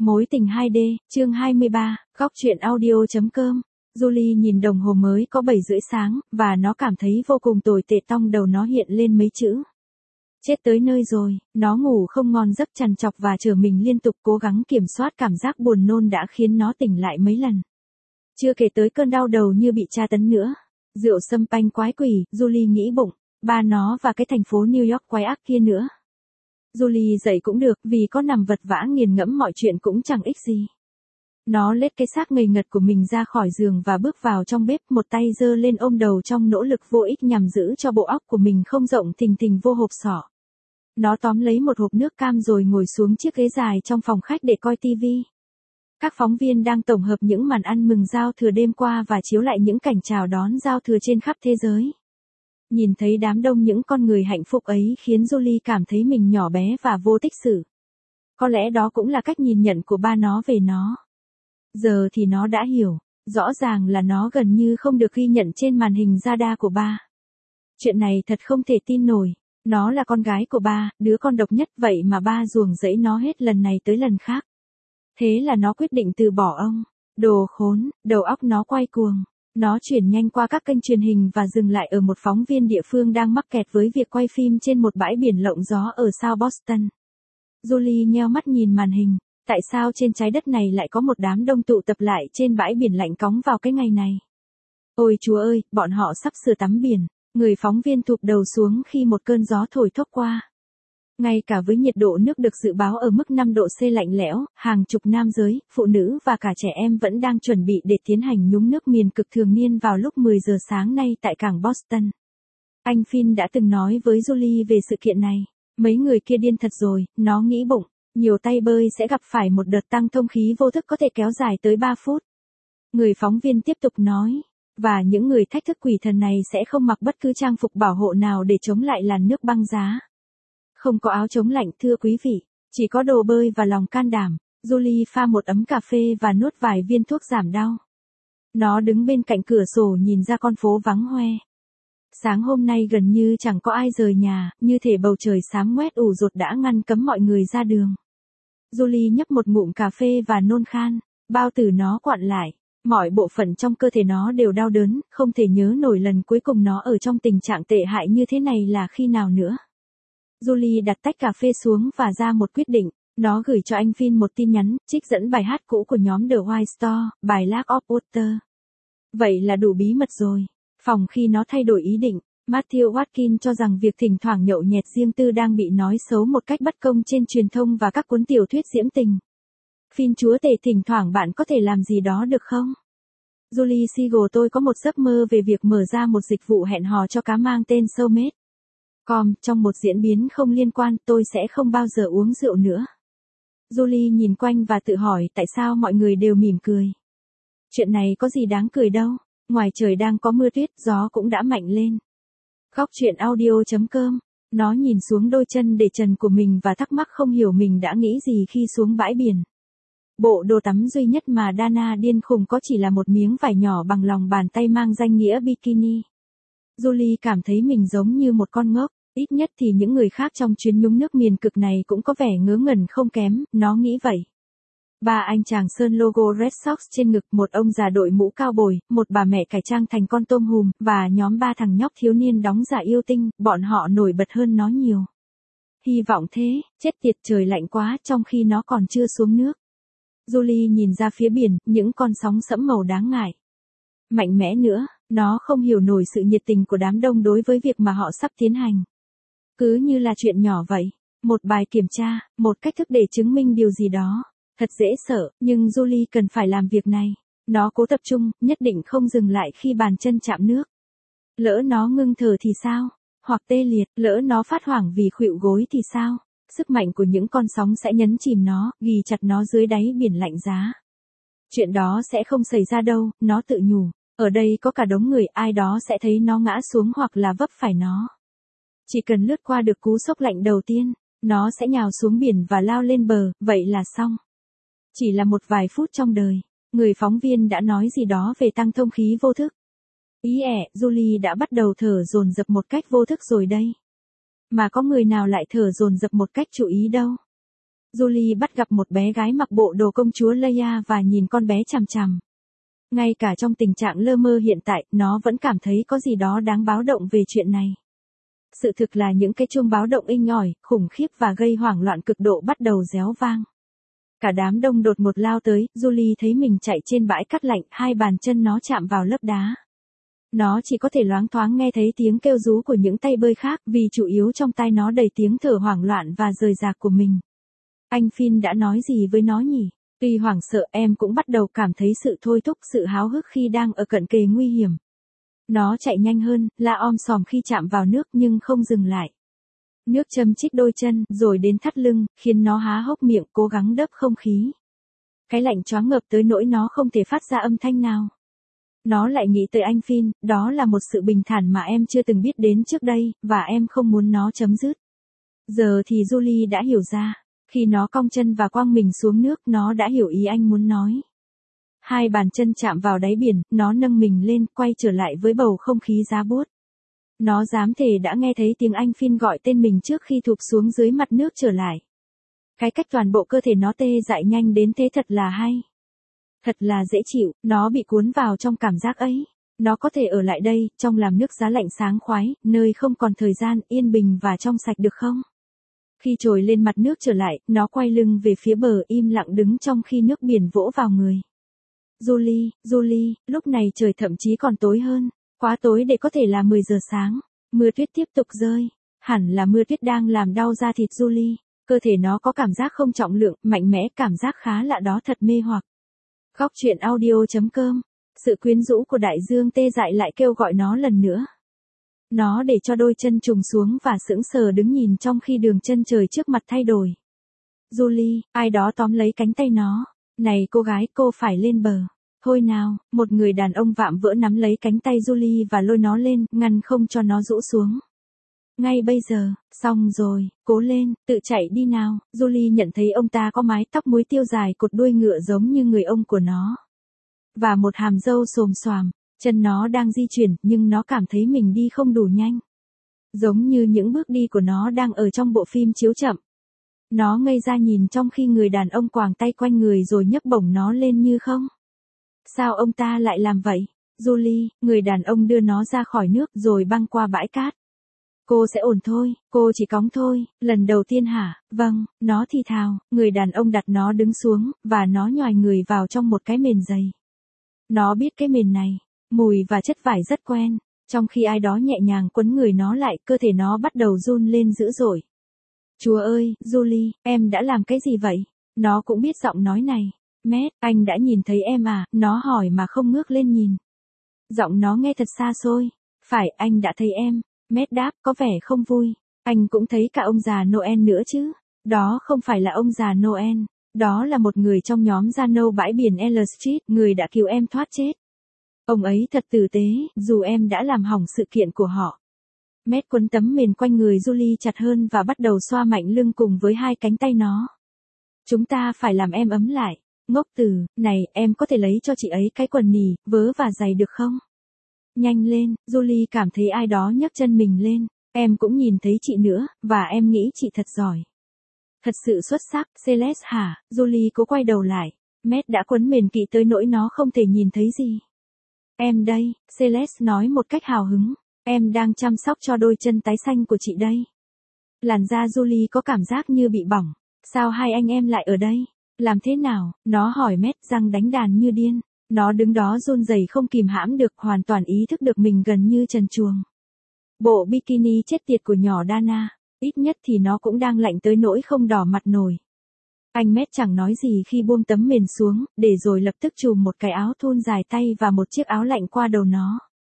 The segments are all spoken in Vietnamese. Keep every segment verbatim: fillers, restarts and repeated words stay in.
Mối tình hai D, chương hai mươi ba, góc truyện audio.com. Julie nhìn đồng hồ mới có bảy rưỡi sáng, và nó cảm thấy vô cùng tồi tệ, trong đầu nó hiện lên mấy chữ. Chết tới nơi rồi, nó ngủ không ngon giấc, trằn trọc và trở mình liên tục, cố gắng kiểm soát cảm giác buồn nôn đã khiến nó tỉnh lại mấy lần. Chưa kể tới cơn đau đầu như bị tra tấn nữa. Rượu sâm panh quái quỷ, Julie nghĩ bụng, ba nó và cái thành phố New York quái ác kia nữa. Julie dậy cũng được, vì có nằm vật vã nghiền ngẫm mọi chuyện cũng chẳng ích gì. Nó lết cái xác ngây ngật của mình ra khỏi giường và bước vào trong bếp, một tay giơ lên ôm đầu trong nỗ lực vô ích nhằm giữ cho bộ óc của mình không rộng thình thình vô hộp sọ. Nó tóm lấy một hộp nước cam rồi ngồi xuống chiếc ghế dài trong phòng khách để coi tivi. Các phóng viên đang tổng hợp những màn ăn mừng giao thừa đêm qua và chiếu lại những cảnh chào đón giao thừa trên khắp thế giới. Nhìn thấy đám đông những con người hạnh phúc ấy khiến Julie cảm thấy mình nhỏ bé và vô tích sự. Có lẽ đó cũng là cách nhìn nhận của ba nó về nó. Giờ thì nó đã hiểu, rõ ràng là nó gần như không được ghi nhận trên màn hình radar của ba. Chuyện này thật không thể tin nổi, nó là con gái của ba, đứa con độc nhất, vậy mà ba ruồng rẫy nó hết lần này tới lần khác. Thế là nó quyết định từ bỏ ông. Đồ khốn, đầu óc nó quay cuồng. Nó chuyển nhanh qua các kênh truyền hình và dừng lại ở một phóng viên địa phương đang mắc kẹt với việc quay phim trên một bãi biển lộng gió ở South Boston. Julie nheo mắt nhìn màn hình. Tại sao trên trái đất này lại có một đám đông tụ tập lại trên bãi biển lạnh cóng vào cái ngày này? Ôi chúa ơi, bọn họ sắp sửa tắm biển. Người phóng viên thụp đầu xuống khi một cơn gió thổi thốc qua. Ngay cả với nhiệt độ nước được dự báo ở mức năm độ C lạnh lẽo, hàng chục nam giới, phụ nữ và cả trẻ em vẫn đang chuẩn bị để tiến hành nhúng nước miền cực thường niên vào lúc mười giờ sáng nay tại cảng Boston. Anh Finn đã từng nói với Julie về sự kiện này. Mấy người kia điên thật rồi, nó nghĩ bụng. Nhiều tay bơi sẽ gặp phải một đợt tăng thông khí vô thức có thể kéo dài tới ba phút. Người phóng viên tiếp tục nói. Và những người thách thức quỷ thần này sẽ không mặc bất cứ trang phục bảo hộ nào để chống lại làn nước băng giá. Không có áo chống lạnh thưa quý vị, chỉ có đồ bơi và lòng can đảm. Julie pha một ấm cà phê và nuốt vài viên thuốc giảm đau. Nó đứng bên cạnh cửa sổ nhìn ra con phố vắng hoe. Sáng hôm nay gần như chẳng có ai rời nhà, như thể bầu trời xám ngoét ủ rột đã ngăn cấm mọi người ra đường. Julie nhấp một ngụm cà phê và nôn khan, bao tử nó quặn lại, mọi bộ phận trong cơ thể nó đều đau đớn, không thể nhớ nổi lần cuối cùng nó ở trong tình trạng tệ hại như thế này là khi nào nữa. Julie đặt tách cà phê xuống và ra một quyết định, nó gửi cho anh Finn một tin nhắn, trích dẫn bài hát cũ của nhóm The White Store, bài Lack of Water. Vậy là đủ bí mật rồi. Phòng khi nó thay đổi ý định, Matthew Watkins cho rằng việc thỉnh thoảng nhậu nhẹt riêng tư đang bị nói xấu một cách bất công trên truyền thông và các cuốn tiểu thuyết diễm tình. Finn chúa tể, thỉnh thoảng bạn có thể làm gì đó được không? Julie Siegel, tôi có một giấc mơ về việc mở ra một dịch vụ hẹn hò cho cá mang tên Soulmate. Com, trong một diễn biến không liên quan, tôi sẽ không bao giờ uống rượu nữa. Julie nhìn quanh và tự hỏi tại sao mọi người đều mỉm cười. Chuyện này có gì đáng cười đâu, ngoài trời đang có mưa tuyết, gió cũng đã mạnh lên. Góc truyện audio.com, nó nhìn xuống đôi chân để trần của mình và thắc mắc không hiểu mình đã nghĩ gì khi xuống bãi biển. Bộ đồ tắm duy nhất mà Dana điên khùng có chỉ là một miếng vải nhỏ bằng lòng bàn tay mang danh nghĩa bikini. Julie cảm thấy mình giống như một con ngốc, ít nhất thì những người khác trong chuyến nhúng nước miền cực này cũng có vẻ ngớ ngẩn không kém, nó nghĩ vậy. Ba anh chàng sơn logo Red Sox trên ngực, một ông già đội mũ cao bồi, một bà mẹ cải trang thành con tôm hùm, và nhóm ba thằng nhóc thiếu niên đóng giả yêu tinh, bọn họ nổi bật hơn nó nhiều. Hy vọng thế, chết tiệt, trời lạnh quá trong khi nó còn chưa xuống nước. Julie nhìn ra phía biển, những con sóng sẫm màu đáng ngại. Mạnh mẽ nữa, nó không hiểu nổi sự nhiệt tình của đám đông đối với việc mà họ sắp tiến hành. Cứ như là chuyện nhỏ vậy, một bài kiểm tra, một cách thức để chứng minh điều gì đó. Thật dễ sợ, nhưng Julie cần phải làm việc này. Nó cố tập trung, nhất định không dừng lại khi bàn chân chạm nước. Lỡ nó ngưng thở thì sao? Hoặc tê liệt, lỡ nó phát hoảng vì khuỵu gối thì sao? Sức mạnh của những con sóng sẽ nhấn chìm nó, ghì chặt nó dưới đáy biển lạnh giá. Chuyện đó sẽ không xảy ra đâu, nó tự nhủ. Ở đây có cả đống người, ai đó sẽ thấy nó ngã xuống hoặc là vấp phải nó. Chỉ cần lướt qua được cú sốc lạnh đầu tiên, nó sẽ nhào xuống biển và lao lên bờ, vậy là xong. Chỉ là một vài phút trong đời, người phóng viên đã nói gì đó về tăng thông khí vô thức. Ý ẻ, Julie đã bắt đầu thở dồn dập một cách vô thức rồi đây. Mà có người nào lại thở dồn dập một cách chú ý đâu. Julie bắt gặp một bé gái mặc bộ đồ công chúa Leia và nhìn con bé chằm chằm. Ngay cả trong tình trạng lơ mơ hiện tại, nó vẫn cảm thấy có gì đó đáng báo động về chuyện này. Sự thực là những cái chuông báo động inh ỏi, khủng khiếp và gây hoảng loạn cực độ bắt đầu réo vang. Cả đám đông đột ngột lao tới, Julie thấy mình chạy trên bãi cát lạnh, hai bàn chân nó chạm vào lớp đá. Nó chỉ có thể loáng thoáng nghe thấy tiếng kêu rú của những tay bơi khác, vì chủ yếu trong tai nó đầy tiếng thở hoảng loạn và rời rạc của mình. Anh Finn đã nói gì với nó nhỉ? Tuy hoảng sợ, em cũng bắt đầu cảm thấy sự thôi thúc, sự háo hức khi đang ở cận kề nguy hiểm. Nó chạy nhanh hơn, la om sòm khi chạm vào nước nhưng không dừng lại. Nước châm chích đôi chân, rồi đến thắt lưng, khiến nó há hốc miệng cố gắng đớp không khí. Cái lạnh choáng ngợp tới nỗi nó không thể phát ra âm thanh nào. Nó lại nghĩ tới anh Finn, đó là một sự bình thản mà em chưa từng biết đến trước đây, và em không muốn nó chấm dứt. Giờ thì Julie đã hiểu ra. Khi nó cong chân và quăng mình xuống nước, nó đã hiểu ý anh muốn nói. Hai bàn chân chạm vào đáy biển, nó nâng mình lên, quay trở lại với bầu không khí giá buốt. Nó dám thề đã nghe thấy tiếng anh Finn gọi tên mình trước khi thụp xuống dưới mặt nước trở lại. Cái cách toàn bộ cơ thể nó tê dại nhanh đến thế thật là hay. Thật là dễ chịu, nó bị cuốn vào trong cảm giác ấy. Nó có thể ở lại đây, trong làm nước giá lạnh sáng khoái, nơi không còn thời gian, yên bình và trong sạch được không? Khi trồi lên mặt nước trở lại, nó quay lưng về phía bờ im lặng đứng trong khi nước biển vỗ vào người. Julie, Julie, lúc này trời thậm chí còn tối hơn, quá tối để có thể là mười giờ sáng. Mưa tuyết tiếp tục rơi, hẳn là mưa tuyết đang làm đau da thịt Julie. Cơ thể nó có cảm giác không trọng lượng, mạnh mẽ, cảm giác khá lạ đó thật mê hoặc. Góc truyện audio chấm com. Sự quyến rũ của đại dương tê dại lại kêu gọi nó lần nữa. Nó để cho đôi chân trùng xuống và sững sờ đứng nhìn trong khi đường chân trời trước mặt thay đổi. Julie, ai đó tóm lấy cánh tay nó. Này cô gái, cô phải lên bờ. Thôi nào, một người đàn ông vạm vỡ nắm lấy cánh tay Julie và lôi nó lên, ngăn không cho nó rũ xuống. Ngay bây giờ, xong rồi, cố lên, tự chạy đi nào. Julie nhận thấy ông ta có mái tóc muối tiêu dài cột đuôi ngựa giống như người ông của nó. Và một hàm râu xồm xoàm. Chân nó đang di chuyển, nhưng nó cảm thấy mình đi không đủ nhanh. Giống như những bước đi của nó đang ở trong bộ phim chiếu chậm. Nó ngây ra nhìn trong khi người đàn ông quàng tay quanh người rồi nhấc bổng nó lên như không. Sao ông ta lại làm vậy? Julie, người đàn ông đưa nó ra khỏi nước rồi băng qua bãi cát. Cô sẽ ổn thôi, cô chỉ cóng thôi, lần đầu tiên hả? Vâng, nó thì thào, người đàn ông đặt nó đứng xuống, và nó nhoài người vào trong một cái mền dày. Nó biết cái mền này. Mùi và chất vải rất quen, trong khi ai đó nhẹ nhàng quấn người nó lại, cơ thể nó bắt đầu run lên dữ dội. Chúa ơi, Julie, em đã làm cái gì vậy? Nó cũng biết giọng nói này. Matt, anh đã nhìn thấy em à? Nó hỏi mà không ngước lên nhìn. Giọng nó nghe thật xa xôi. Phải, anh đã thấy em. Matt đáp, có vẻ không vui. Anh cũng thấy cả ông già Noel nữa chứ. Đó không phải là ông già Noel. Đó là một người trong nhóm gia nô bãi biển L Street, người đã cứu em thoát chết. Ông ấy thật tử tế, dù em đã làm hỏng sự kiện của họ. Matt quấn tấm mền quanh người Julie chặt hơn và bắt đầu xoa mạnh lưng cùng với hai cánh tay nó. Chúng ta phải làm em ấm lại. Ngốc tử, này, em có thể lấy cho chị ấy cái quần nỉ, vớ và giày được không? Nhanh lên, Julie cảm thấy ai đó nhấc chân mình lên. Em cũng nhìn thấy chị nữa, và em nghĩ chị thật giỏi. Thật sự xuất sắc, Celeste hả? Julie cố quay đầu lại. Matt đã quấn mền kỹ tới nỗi nó không thể nhìn thấy gì. Em đây, Celeste nói một cách hào hứng. Em đang chăm sóc cho đôi chân tái xanh của chị đây. Làn da Julie có cảm giác như bị bỏng. Sao hai anh em lại ở đây? Làm thế nào? Nó hỏi Matt, răng đánh đàn như điên. Nó đứng đó run rẩy không kìm hãm được, hoàn toàn ý thức được mình gần như trần truồng. Bộ bikini chết tiệt của nhỏ Dana, ít nhất thì nó cũng đang lạnh tới nỗi không đỏ mặt nổi. Anh Matt chẳng nói gì khi buông tấm mền xuống, để rồi lập tức chùm một cái áo thun dài tay và một chiếc áo lạnh qua đầu nó.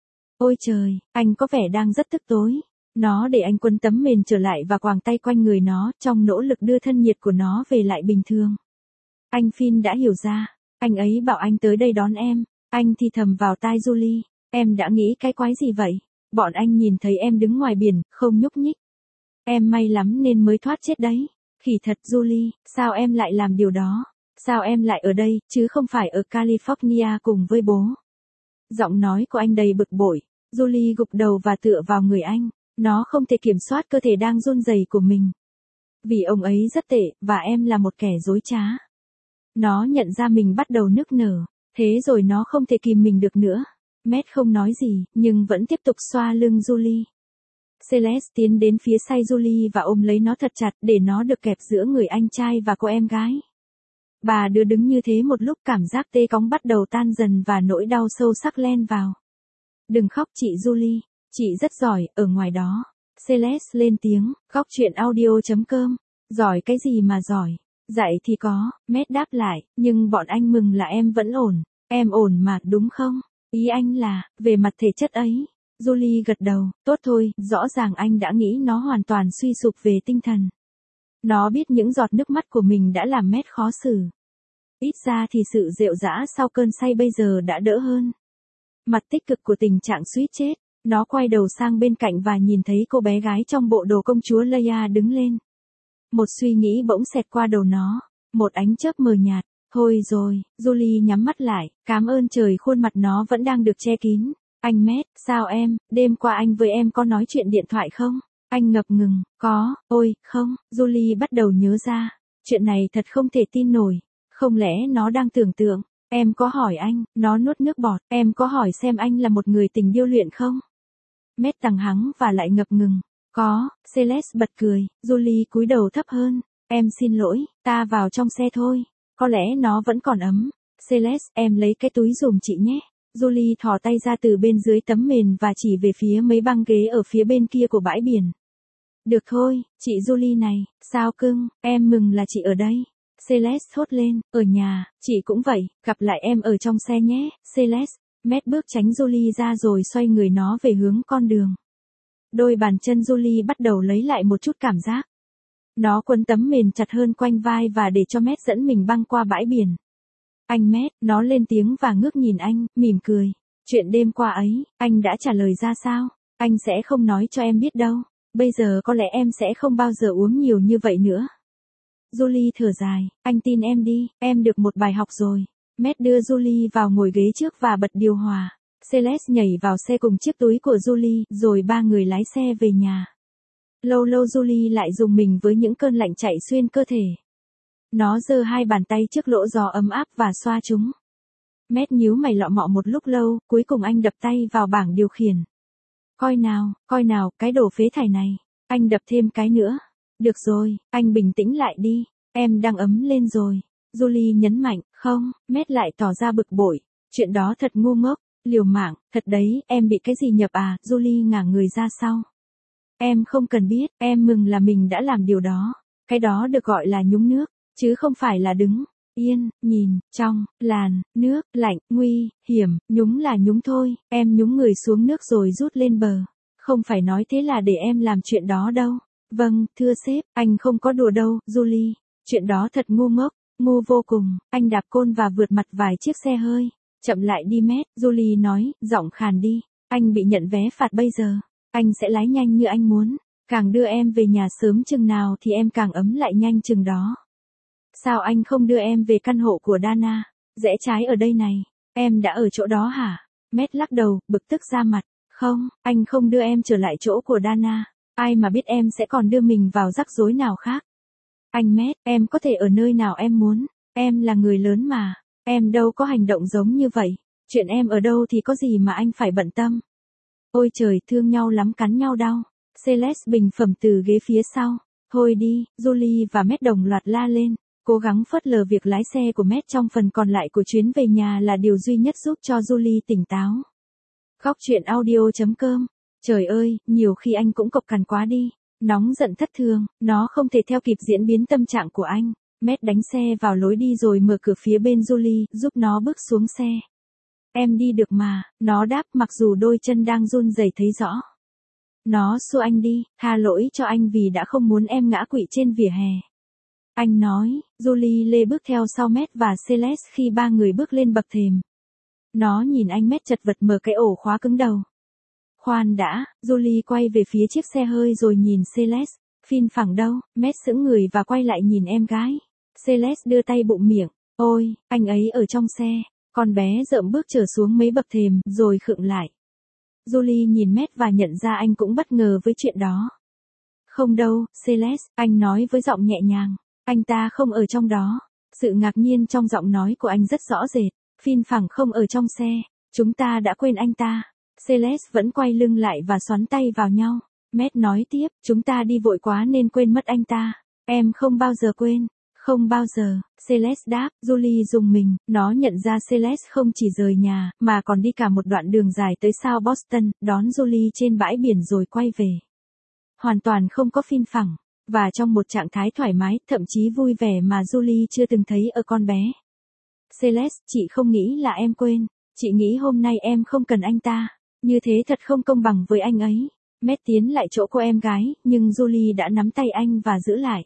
Ôi trời, anh có vẻ đang rất tức tối. Nó để anh quấn tấm mền trở lại và quàng tay quanh người nó, trong nỗ lực đưa thân nhiệt của nó về lại bình thường. Anh Finn đã hiểu ra. Anh ấy bảo anh tới đây đón em. Anh thì thầm vào tai Julie. Em đã nghĩ cái quái gì vậy? Bọn anh nhìn thấy em đứng ngoài biển, không nhúc nhích. Em may lắm nên mới thoát chết đấy. Khỉ thật Julie, sao em lại làm điều đó? Sao em lại ở đây, chứ không phải ở California cùng với bố? Giọng nói của anh đầy bực bội. Julie gục đầu và tựa vào người anh. Nó không thể kiểm soát cơ thể đang run rẩy của mình. Vì ông ấy rất tệ, và em là một kẻ dối trá. Nó nhận ra mình bắt đầu nức nở. Thế rồi nó không thể kìm mình được nữa. Matt không nói gì, nhưng vẫn tiếp tục xoa lưng Julie. Celeste tiến đến phía say Julie và ôm lấy nó thật chặt để nó được kẹp giữa người anh trai và cô em gái. Bà đưa đứng như thế một lúc, cảm giác tê cóng bắt đầu tan dần và nỗi đau sâu sắc len vào. Đừng khóc chị Julie, chị rất giỏi, ở ngoài đó. Celeste lên tiếng, Góc truyện audio chấm com. Giỏi cái gì mà giỏi? Dạy thì có, Matt đáp lại, nhưng bọn anh mừng là em vẫn ổn. Em ổn mà, đúng không? Ý anh là, về mặt thể chất ấy. Julie gật đầu, tốt thôi, rõ ràng anh đã nghĩ nó hoàn toàn suy sụp về tinh thần. Nó biết những giọt nước mắt của mình đã làm Matt khó xử. Ít ra thì sự rệu rã sau cơn say bây giờ đã đỡ hơn. Mặt tích cực của tình trạng suýt chết, nó quay đầu sang bên cạnh và nhìn thấy cô bé gái trong bộ đồ công chúa Leia đứng lên. Một suy nghĩ bỗng xẹt qua đầu nó, một ánh chớp mờ nhạt. Thôi rồi, Julie nhắm mắt lại, cảm ơn trời khuôn mặt nó vẫn đang được che kín. Anh Matt, sao em, đêm qua anh với em có nói chuyện điện thoại không? Anh ngập ngừng, có, ôi, không, Julie bắt đầu nhớ ra. Chuyện này thật không thể tin nổi. Không lẽ nó đang tưởng tượng? Em có hỏi anh, nó nuốt nước bọt, em có hỏi xem anh là một người tình điêu luyện không? Matt tăng hắng và lại ngập ngừng. Có, Celeste bật cười, Julie cúi đầu thấp hơn. Em xin lỗi, ta vào trong xe thôi. Có lẽ nó vẫn còn ấm. Celeste, em lấy cái túi giùm chị nhé. Julie thò tay ra từ bên dưới tấm mền và chỉ về phía mấy băng ghế ở phía bên kia của bãi biển. Được thôi, chị Julie này, sao cưng, em mừng là chị ở đây. Celeste thốt lên, ở nhà, chị cũng vậy, gặp lại em ở trong xe nhé, Celeste. Matt bước tránh Julie ra rồi xoay người nó về hướng con đường. Đôi bàn chân Julie bắt đầu lấy lại một chút cảm giác. Nó quấn tấm mền chặt hơn quanh vai và để cho Matt dẫn mình băng qua bãi biển. Anh Matt, nó lên tiếng và ngước nhìn anh, mỉm cười. Chuyện đêm qua ấy, anh đã trả lời ra sao? Anh sẽ không nói cho em biết đâu. Bây giờ có lẽ em sẽ không bao giờ uống nhiều như vậy nữa. Julie thở dài, anh tin em đi, em được một bài học rồi. Matt đưa Julie vào ngồi ghế trước và bật điều hòa. Celeste nhảy vào xe cùng chiếc túi của Julie, rồi ba người lái xe về nhà. Lâu lâu Julie lại dùng mình với những cơn lạnh chạy xuyên cơ thể. Nó giơ hai bàn tay trước lỗ gió ấm áp và xoa chúng. Matt nhíu mày lọ mọ một lúc lâu, cuối cùng anh đập tay vào bảng điều khiển. Coi nào, coi nào, cái đồ phế thải này. Anh đập thêm cái nữa. Được rồi, anh bình tĩnh lại đi. Em đang ấm lên rồi. Julie nhấn mạnh, không, Matt lại tỏ ra bực bội. Chuyện đó thật ngu ngốc, liều mạng, thật đấy, em bị cái gì nhập à, Julie ngả người ra sau. Em không cần biết, em mừng là mình đã làm điều đó. Cái đó được gọi là nhúng nước, chứ không phải là đứng yên, nhìn, trong, làn, nước, lạnh, nguy, hiểm, nhúng là nhúng thôi, em nhúng người xuống nước rồi rút lên bờ. Không phải nói thế là để em làm chuyện đó đâu. Vâng, thưa sếp, anh không có đùa đâu, Julie. Chuyện đó thật ngu ngốc, ngu vô cùng, anh đạp côn và vượt mặt vài chiếc xe hơi. Chậm lại đi Matt, Julie nói, giọng khàn đi. Anh bị nhận vé phạt bây giờ. Anh sẽ lái nhanh như anh muốn. Càng đưa em về nhà sớm chừng nào thì em càng ấm lại nhanh chừng đó. Sao anh không đưa em về căn hộ của Dana? Rẽ trái ở đây này. Em đã ở chỗ đó hả? Matt lắc đầu, bực tức ra mặt. Không, anh không đưa em trở lại chỗ của Dana. Ai mà biết em sẽ còn đưa mình vào rắc rối nào khác. Anh Matt, em có thể ở nơi nào em muốn. Em là người lớn mà. Em đâu có hành động giống như vậy. Chuyện em ở đâu thì có gì mà anh phải bận tâm. Ôi trời, thương nhau lắm cắn nhau đau. Celeste bình phẩm từ ghế phía sau. Thôi đi, Julie và Matt đồng loạt la lên. Cố gắng phớt lờ việc lái xe của Matt trong phần còn lại của chuyến về nhà là điều duy nhất giúp cho Julie tỉnh táo. Góc truyện audio chấm com. Trời ơi, nhiều khi anh cũng cộc cằn quá đi. Nóng giận thất thường, nó không thể theo kịp diễn biến tâm trạng của anh. Matt đánh xe vào lối đi rồi mở cửa phía bên Julie, giúp nó bước xuống xe. Em đi được mà, nó đáp mặc dù đôi chân đang run rẩy thấy rõ. Nó xua anh đi, tha lỗi cho anh vì đã không muốn em ngã quỵ trên vỉa hè. Anh nói, Julie lê bước theo sau Matt và Celeste khi ba người bước lên bậc thềm. Nó nhìn anh Matt chật vật mở cái ổ khóa cứng đầu. Khoan đã, Julie quay về phía chiếc xe hơi rồi nhìn Celeste. Phin phẳng đâu, Matt sững người và quay lại nhìn em gái. Celeste đưa tay bụng miệng. Ôi, anh ấy ở trong xe. Con bé rợm bước trở xuống mấy bậc thềm, rồi khựng lại. Julie nhìn Matt và nhận ra anh cũng bất ngờ với chuyện đó. Không đâu, Celeste, anh nói với giọng nhẹ nhàng. Anh ta không ở trong đó. Sự ngạc nhiên trong giọng nói của anh rất rõ rệt. Phin phẳng không ở trong xe. Chúng ta đã quên anh ta. Celeste vẫn quay lưng lại và xoắn tay vào nhau. Matt nói tiếp, chúng ta đi vội quá nên quên mất anh ta. Em không bao giờ quên. Không bao giờ, Celeste đáp. Julie rùng mình, nó nhận ra Celeste không chỉ rời nhà, mà còn đi cả một đoạn đường dài tới South Boston, đón Julie trên bãi biển rồi quay về. Hoàn toàn không có phin phẳng, và trong một trạng thái thoải mái, thậm chí vui vẻ mà Julie chưa từng thấy ở con bé. Celeste, chị không nghĩ là em quên, chị nghĩ hôm nay em không cần anh ta, như thế thật không công bằng với anh ấy. Matt tiến lại chỗ cô em gái, nhưng Julie đã nắm tay anh và giữ lại.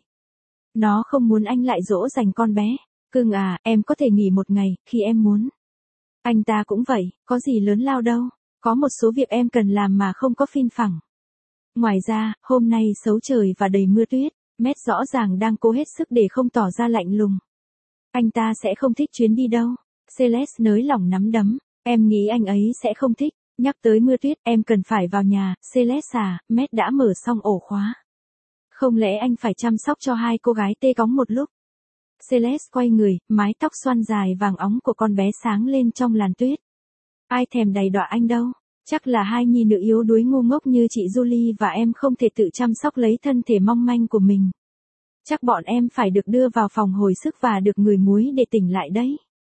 Nó không muốn anh lại dỗ dành con bé. Cưng à, em có thể nghỉ một ngày, khi em muốn. Anh ta cũng vậy, có gì lớn lao đâu. Có một số việc em cần làm mà không có phin phẳng. Ngoài ra, hôm nay xấu trời và đầy mưa tuyết, Matt rõ ràng đang cố hết sức để không tỏ ra lạnh lùng. Anh ta sẽ không thích chuyến đi đâu. Celeste nới lỏng nắm đấm. Em nghĩ anh ấy sẽ không thích. Nhắc tới mưa tuyết, em cần phải vào nhà. Celeste à, Matt đã mở xong ổ khóa. Không lẽ anh phải chăm sóc cho hai cô gái tê cóng một lúc? Celeste quay người, mái tóc xoăn dài vàng óng của con bé sáng lên trong làn tuyết. Ai thèm đầy đọa anh đâu. Chắc là hai nhi nữ yếu đuối ngu ngốc như chị Julie và em không thể tự chăm sóc lấy thân thể mong manh của mình. Chắc bọn em phải được đưa vào phòng hồi sức và được ngửi muối để tỉnh lại đấy.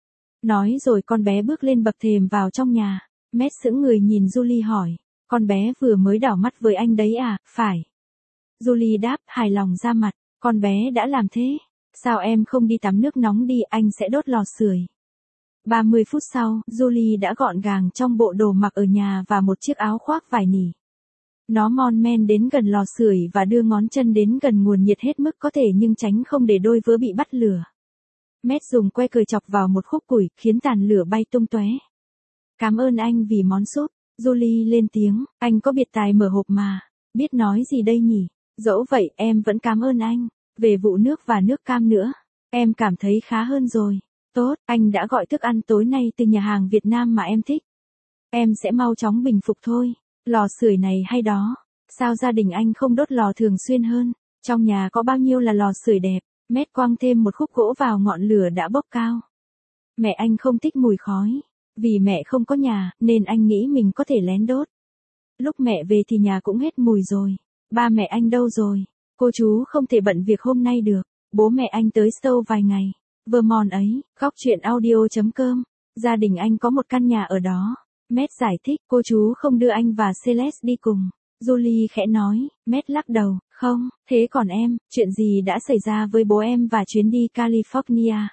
Nói rồi con bé bước lên bậc thềm vào trong nhà. Matt sững người nhìn Julie hỏi. Con bé vừa mới đảo mắt với anh đấy à, phải. Julie đáp, hài lòng ra mặt. Con bé đã làm thế. Sao em không đi tắm nước nóng đi, anh sẽ đốt lò sưởi. ba mươi phút sau, Julie đã gọn gàng trong bộ đồ mặc ở nhà và một chiếc áo khoác vải nỉ. Nó mon men đến gần lò sưởi và đưa ngón chân đến gần nguồn nhiệt hết mức có thể nhưng tránh không để đôi vớ bị bắt lửa. Matt dùng que cười chọc vào một khúc củi, khiến tàn lửa bay tung tóe. Cảm ơn anh vì món súp. Julie lên tiếng, anh có biệt tài mở hộp mà. Biết nói gì đây nhỉ? Dẫu vậy em vẫn cảm ơn anh. Về vụ nước và nước cam nữa. Em cảm thấy khá hơn rồi. Tốt, anh đã gọi thức ăn tối nay từ nhà hàng Việt Nam mà em thích. Em sẽ mau chóng bình phục thôi. Lò sưởi này hay đó. Sao gia đình anh không đốt lò thường xuyên hơn? Trong nhà có bao nhiêu là lò sưởi đẹp. Matt quăng thêm một khúc gỗ vào ngọn lửa đã bốc cao. Mẹ anh không thích mùi khói. Vì mẹ không có nhà, nên anh nghĩ mình có thể lén đốt. Lúc mẹ về thì nhà cũng hết mùi rồi. Ba mẹ anh đâu rồi? Cô chú không thể bận việc hôm nay được. Bố mẹ anh tới Stowe vài ngày. Vermont ấy, góc chuyện audio chấm com. Gia đình anh có một căn nhà ở đó. Matt giải thích, cô chú không đưa anh và Celeste đi cùng. Julie khẽ nói, Matt lắc đầu, không, thế còn em, chuyện gì đã xảy ra với bố em và chuyến đi California?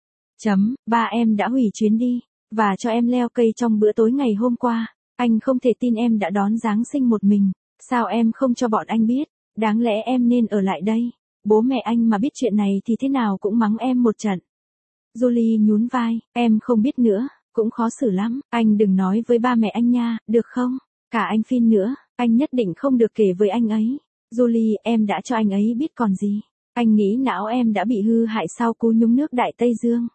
Chấm, ba em đã hủy chuyến đi, và cho em leo cây trong bữa tối ngày hôm qua. Anh không thể tin em đã đón Giáng sinh một mình. Sao em không cho bọn anh biết? Đáng lẽ em nên ở lại đây. Bố mẹ anh mà biết chuyện này thì thế nào cũng mắng em một trận. Julie nhún vai, em không biết nữa, cũng khó xử lắm. Anh đừng nói với ba mẹ anh nha, được không? Cả anh Phin nữa, anh nhất định không được kể với anh ấy. Julie, em đã cho anh ấy biết còn gì. Anh nghĩ não em đã bị hư hại sau cú nhúng nước Đại Tây Dương.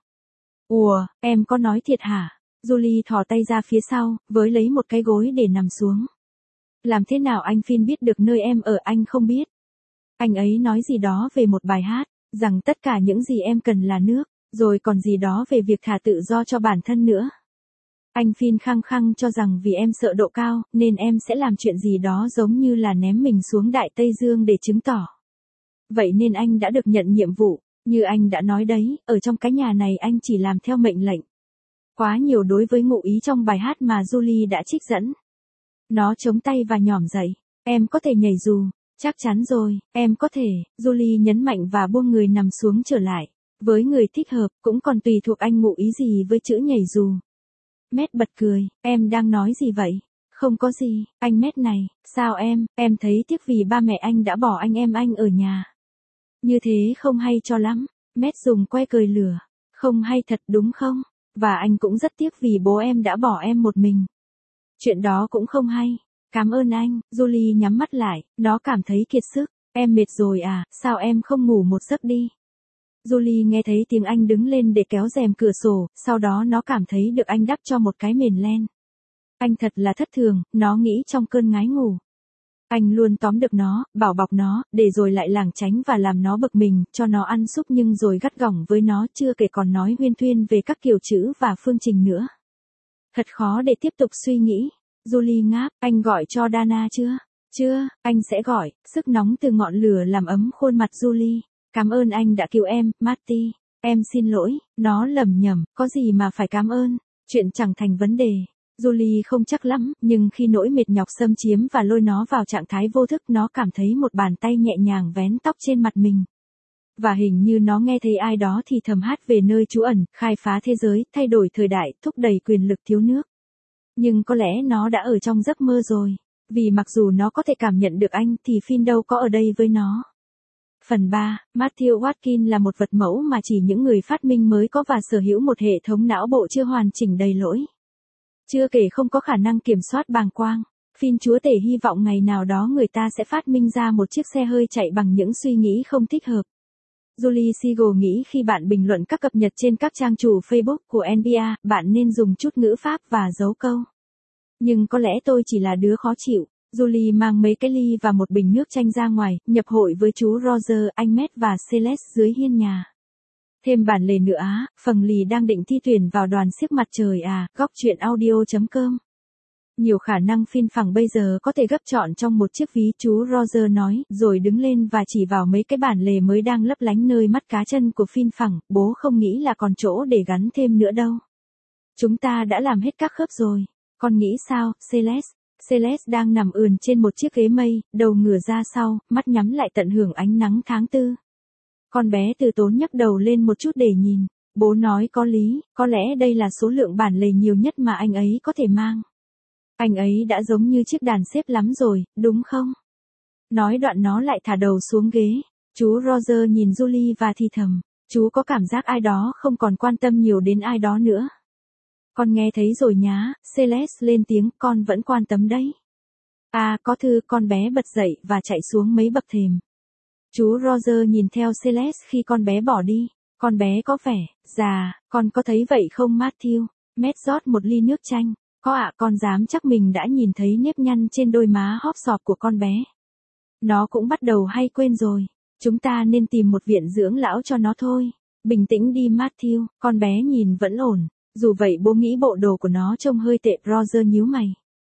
Ủa, em có nói thiệt hả? Julie thò tay ra phía sau, với lấy một cái gối để nằm xuống. Làm thế nào anh Phin biết được nơi em ở, anh không biết. Anh ấy nói gì đó về một bài hát, rằng tất cả những gì em cần là nước, rồi còn gì đó về việc thả tự do cho bản thân nữa. Anh Phin khăng khăng cho rằng vì em sợ độ cao, nên em sẽ làm chuyện gì đó giống như là ném mình xuống Đại Tây Dương để chứng tỏ. Vậy nên anh đã được nhận nhiệm vụ, như anh đã nói đấy, ở trong cái nhà này anh chỉ làm theo mệnh lệnh. Quá nhiều đối với ngụ ý trong bài hát mà Julie đã trích dẫn. Nó chống tay và nhỏm dậy. Em có thể nhảy dù. Chắc chắn rồi, em có thể. Julie nhấn mạnh và buông người nằm xuống trở lại. Với người thích hợp, cũng còn tùy thuộc anh ngụ ý gì với chữ nhảy dù. Matt bật cười, em đang nói gì vậy? Không có gì, anh Matt này, sao em, em thấy tiếc vì ba mẹ anh đã bỏ anh em anh ở nhà. Như thế không hay cho lắm. Matt dùng que cười lửa. Không hay thật đúng không? Và anh cũng rất tiếc vì bố em đã bỏ em một mình. Chuyện đó cũng không hay. Cảm ơn anh. Julie nhắm mắt lại, nó cảm thấy kiệt sức. Em mệt rồi à, sao em không ngủ một giấc đi? Julie nghe thấy tiếng anh đứng lên để kéo rèm cửa sổ, sau đó nó cảm thấy được anh đắp cho một cái mền len. Anh thật là thất thường, nó nghĩ trong cơn ngái ngủ. Anh luôn tóm được nó, bảo bọc nó, để rồi lại lảng tránh và làm nó bực mình, cho nó ăn súp nhưng rồi gắt gỏng với nó, chưa kể còn nói huyên thuyên về các kiểu chữ và phương trình nữa. Thật khó để tiếp tục suy nghĩ. Julie ngáp, anh gọi cho Dana chưa? Chưa, anh sẽ gọi. Sức nóng từ ngọn lửa làm ấm khuôn mặt Julie. Cảm ơn anh đã cứu em, Marty. Em xin lỗi, nó lẩm nhẩm, có gì mà phải cảm ơn, chuyện chẳng thành vấn đề. Julie không chắc lắm, nhưng khi nỗi mệt nhọc xâm chiếm và lôi nó vào trạng thái vô thức, nó cảm thấy một bàn tay nhẹ nhàng vén tóc trên mặt mình. Và hình như nó nghe thấy ai đó thì thầm hát về nơi trú ẩn, khai phá thế giới, thay đổi thời đại, thúc đẩy quyền lực thiếu nước. Nhưng có lẽ nó đã ở trong giấc mơ rồi, vì mặc dù nó có thể cảm nhận được anh thì Finn đâu có ở đây với nó. Phần ba, Matthew Watkins là một vật mẫu mà chỉ những người phát minh mới có và sở hữu một hệ thống não bộ chưa hoàn chỉnh đầy lỗi. Chưa kể không có khả năng kiểm soát bàng quang, Finn chúa tể hy vọng ngày nào đó người ta sẽ phát minh ra một chiếc xe hơi chạy bằng những suy nghĩ không thích hợp. Julie Siegel nghĩ khi bạn bình luận các cập nhật trên các trang chủ Facebook của en pê a, bạn nên dùng chút ngữ pháp và dấu câu. Nhưng có lẽ tôi chỉ là đứa khó chịu. Julie mang mấy cái ly và một bình nước chanh ra ngoài, nhập hội với chú Roger, anh Matt và Celeste dưới hiên nhà. Thêm bản lề nữa á, phần lì đang định thi tuyển vào đoàn xiếc mặt trời à, góc chuyện audio chấm com. Nhiều khả năng Finn phẳng bây giờ có thể gấp trọn trong một chiếc ví, chú Roger nói, rồi đứng lên và chỉ vào mấy cái bản lề mới đang lấp lánh nơi mắt cá chân của Finn phẳng, bố không nghĩ là còn chỗ để gắn thêm nữa đâu. Chúng ta đã làm hết các khớp rồi. Con nghĩ sao, Celeste? Celeste đang nằm ườn trên một chiếc ghế mây, đầu ngửa ra sau, mắt nhắm lại tận hưởng ánh nắng tháng tư. Con bé từ tốn nhấc đầu lên một chút để nhìn. Bố nói có lý, có lẽ đây là số lượng bản lề nhiều nhất mà anh ấy có thể mang. Anh ấy đã giống như chiếc đàn xếp lắm rồi, đúng không? Nói đoạn nó lại thả đầu xuống ghế. Chú Roger nhìn Julie và thì thầm. Chú có cảm giác ai đó không còn quan tâm nhiều đến ai đó nữa. Con nghe thấy rồi nhá, Celeste lên tiếng, con vẫn quan tâm đấy. À, có thư, con bé bật dậy và chạy xuống mấy bậc thềm. Chú Roger nhìn theo Celeste khi con bé bỏ đi. Con bé có vẻ già, con có thấy vậy không Matthew? Matt rót một ly nước chanh. Có ạ, con dám chắc mình đã nhìn thấy nếp nhăn trên đôi má hóp sọp của con bé. Nó cũng bắt đầu hay quên rồi. Chúng ta nên tìm một viện dưỡng lão cho nó thôi. Bình tĩnh đi Matthew, con bé nhìn vẫn ổn. Dù vậy bố nghĩ bộ đồ của nó trông hơi tệ, Roger nhíu mày.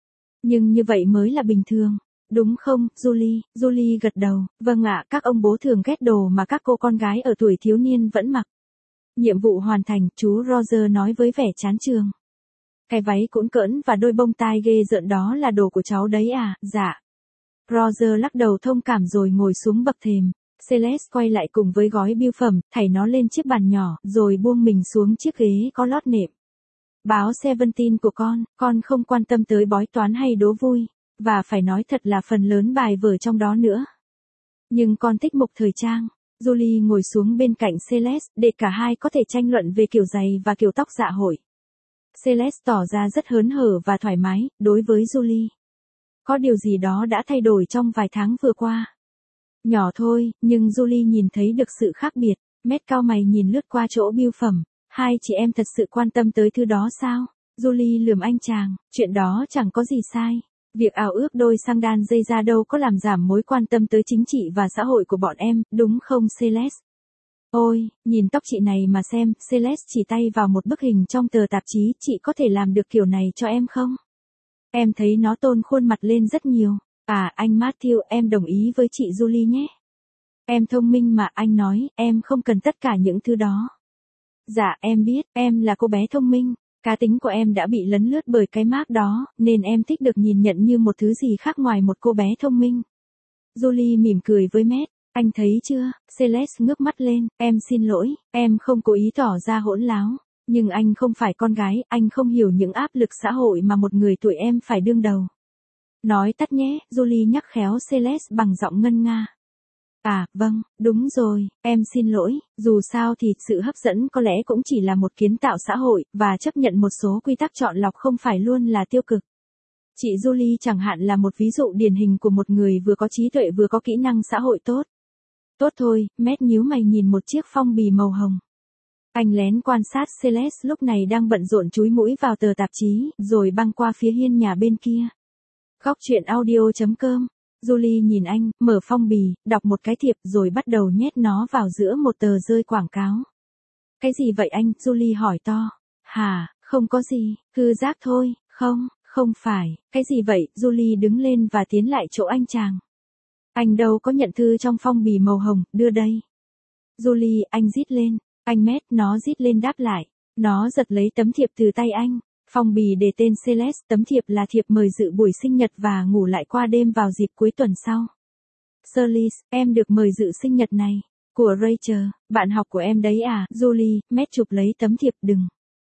Nhưng như vậy mới là bình thường. Đúng không, Julie? Julie gật đầu. Vâng ạ, các ông bố thường ghét đồ mà các cô con gái ở tuổi thiếu niên vẫn mặc. Nhiệm vụ hoàn thành, chú Roger nói với vẻ chán chường. Cái váy cũn cỡn và đôi bông tai ghê rợn đó là đồ của cháu đấy à? Dạ. Roger lắc đầu thông cảm rồi ngồi xuống bậc thềm. Celeste quay lại cùng với gói bưu phẩm, thảy nó lên chiếc bàn nhỏ, rồi buông mình xuống chiếc ghế có lót nệm. Báo Seventeen của con, con không quan tâm tới bói toán hay đố vui, và phải nói thật là phần lớn bài vở trong đó nữa. Nhưng con thích mục thời trang. Julie ngồi xuống bên cạnh Celeste, để cả hai có thể tranh luận về kiểu giày và kiểu tóc dạ hội. Celeste tỏ ra rất hớn hở và thoải mái, đối với Julie. Có điều gì đó đã thay đổi trong vài tháng vừa qua. Nhỏ thôi, nhưng Julie nhìn thấy được sự khác biệt. Matt cau mày nhìn lướt qua chỗ bưu phẩm. Hai chị em thật sự quan tâm tới thứ đó sao? Julie lườm anh chàng, chuyện đó chẳng có gì sai. Việc ao ước đôi xăng đan dây ra đâu có làm giảm mối quan tâm tới chính trị và xã hội của bọn em, đúng không Celeste? Ôi, nhìn tóc chị này mà xem, Celeste chỉ tay vào một bức hình trong tờ tạp chí, chị có thể làm được kiểu này cho em không? Em thấy nó tôn khuôn mặt lên rất nhiều. À, anh Matthew, em đồng ý với chị Julie nhé. Em thông minh mà, anh nói, em không cần tất cả những thứ đó. Dạ, em biết, em là cô bé thông minh. Cá tính của em đã bị lấn lướt bởi cái mác đó, nên em thích được nhìn nhận như một thứ gì khác ngoài một cô bé thông minh. Julie mỉm cười với Matt. Anh thấy chưa? Celeste ngước mắt lên. Em xin lỗi, em không cố ý tỏ ra hỗn láo. Nhưng anh không phải con gái, anh không hiểu những áp lực xã hội mà một người tuổi em phải đương đầu. Nói tắt nhé, Julie nhắc khéo Celeste bằng giọng ngân nga. À, vâng, đúng rồi, em xin lỗi, dù sao thì sự hấp dẫn có lẽ cũng chỉ là một kiến tạo xã hội, và chấp nhận một số quy tắc chọn lọc không phải luôn là tiêu cực. Chị Julie chẳng hạn là một ví dụ điển hình của một người vừa có trí tuệ vừa có kỹ năng xã hội tốt. Tốt thôi, Matt nhíu mày nhìn một chiếc phong bì màu hồng. Anh lén quan sát Celeste lúc này đang bận rộn chúi mũi vào tờ tạp chí, rồi băng qua phía hiên nhà bên kia. Góc chuyện audio chấm com Julie nhìn anh, mở phong bì, đọc một cái thiệp rồi bắt đầu nhét nó vào giữa một tờ rơi quảng cáo. Cái gì vậy anh? Julie hỏi to. Hả, không có gì, thư giác thôi, không, không phải, cái gì vậy? Julie đứng lên và tiến lại chỗ anh chàng. Anh đâu có nhận thư trong phong bì màu hồng, đưa đây. Julie, anh rít lên, anh Matt, nó rít lên đáp lại. Nó giật lấy tấm thiệp từ tay anh. Phong bì để tên Celeste, tấm thiệp là thiệp mời dự buổi sinh nhật và ngủ lại qua đêm vào dịp cuối tuần sau. Celeste, em được mời dự sinh nhật này. Của Rachel, bạn học của em đấy à? Julie, Matt chụp lấy tấm thiệp đừng.